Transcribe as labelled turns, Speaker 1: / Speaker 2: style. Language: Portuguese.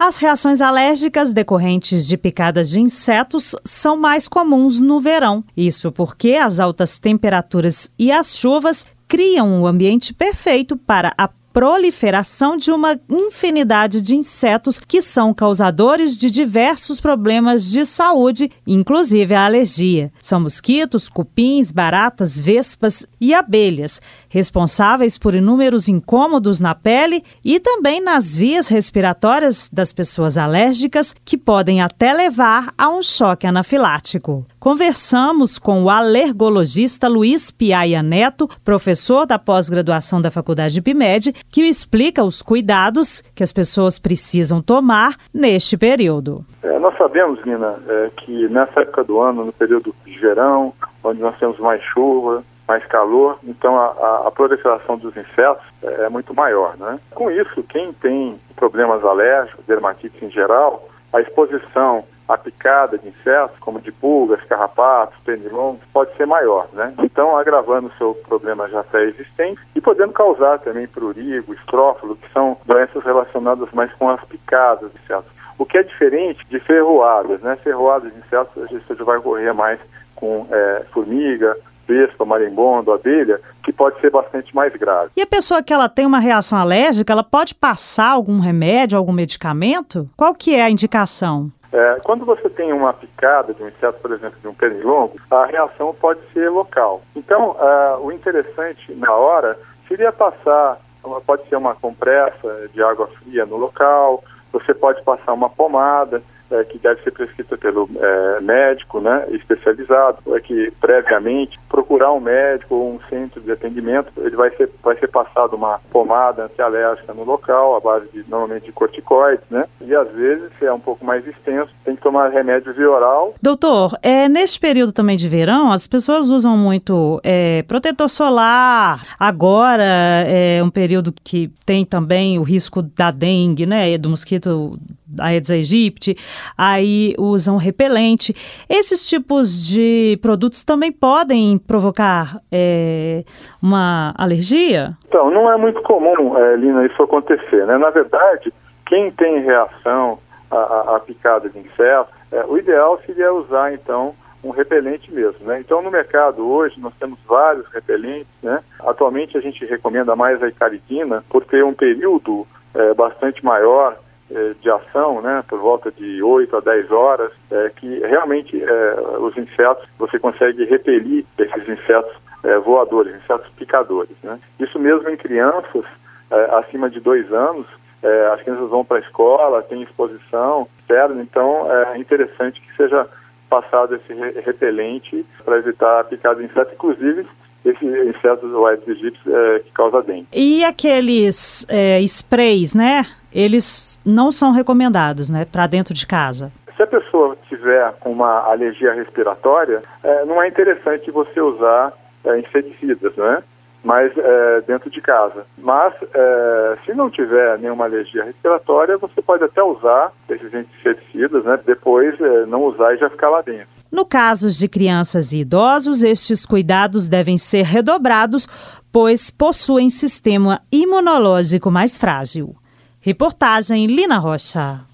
Speaker 1: As reações alérgicas decorrentes de picadas de insetos são mais comuns no verão. Isso porque as altas temperaturas e as chuvas criam um ambiente perfeito para a proliferação de uma infinidade de insetos que são causadores de diversos problemas de saúde, inclusive a alergia. São mosquitos, cupins, baratas, vespas e abelhas, responsáveis por inúmeros incômodos na pele e também nas vias respiratórias das pessoas alérgicas, que podem até levar a um choque anafilático. Conversamos com o alergologista Luiz Piaia Neto, professor da pós-graduação da Faculdade IPMED, que explica os cuidados que as pessoas precisam tomar neste período.
Speaker 2: Nós sabemos, Nina, que nessa época do ano, no período de verão, onde nós temos mais chuva, mais calor, então a proliferação dos insetos é muito maior, né? Com isso, quem tem problemas alérgicos, dermatite em geral, a exposição à picada de insetos, como de pulgas, carrapatos, pernilongos, pode ser maior, né? Então, agravando o seu problema já pré-existente e podendo causar também prurigo, estrófilo, que são doenças relacionadas mais com as picadas de insetos. O que é diferente de ferroadas, né? Ferroadas de insetos, a gente já vai ocorrer mais com formiga, vespa, marimbondo, abelha, que pode ser bastante mais grave.
Speaker 1: E a pessoa que ela tem uma reação alérgica, ela pode passar algum remédio, algum medicamento? Qual que é a indicação?
Speaker 2: Quando você tem uma picada de um inseto, por exemplo, de um pernilongo, a reação pode ser local. Então, o interessante na hora seria passar, pode ser uma compressa de água fria no local, você pode passar uma pomada, que deve ser prescrita pelo médico, né, especializado, que previamente procurar um médico ou um centro de atendimento, ele vai ser passado uma pomada antialérgica no local, à base normalmente de corticoides, né, e às vezes, se é um pouco mais extenso, tem que tomar remédio via oral.
Speaker 1: Doutor, neste período também de verão, as pessoas usam muito protetor solar, agora é um período que tem também o risco da dengue, né, do mosquito Aedes aegypti, aí usam repelente. Esses tipos de produtos também podem provocar uma alergia?
Speaker 2: Então, não é muito comum, Lina, isso acontecer, né? Na verdade, quem tem reação à picada de inseto, o ideal seria usar, então, um repelente mesmo, né? Então, no mercado hoje, nós temos vários repelentes, né? Atualmente, a gente recomenda mais a icaridina, por ter um período bastante maior de ação, né, por volta de 8 a 10 horas, que realmente os insetos, você consegue repelir esses insetos voadores, insetos picadores, né? Isso mesmo em crianças acima de 2 anos, as crianças vão para a escola, tem exposição externa, então é interessante que seja passado esse repelente para evitar a picada de insetos, inclusive esse inseto do Aedes aegypti que causa dengue.
Speaker 1: E aqueles sprays, né? Eles não são recomendados, né, para dentro de casa.
Speaker 2: Se a pessoa tiver uma alergia respiratória, não é interessante você usar inseticidas, né? Mas dentro de casa. Mas se não tiver nenhuma alergia respiratória, você pode até usar esses inseticidas, né? Depois não usar e já ficar lá dentro.
Speaker 1: No caso de crianças e idosos, estes cuidados devem ser redobrados, pois possuem sistema imunológico mais frágil. Reportagem Lina Rocha.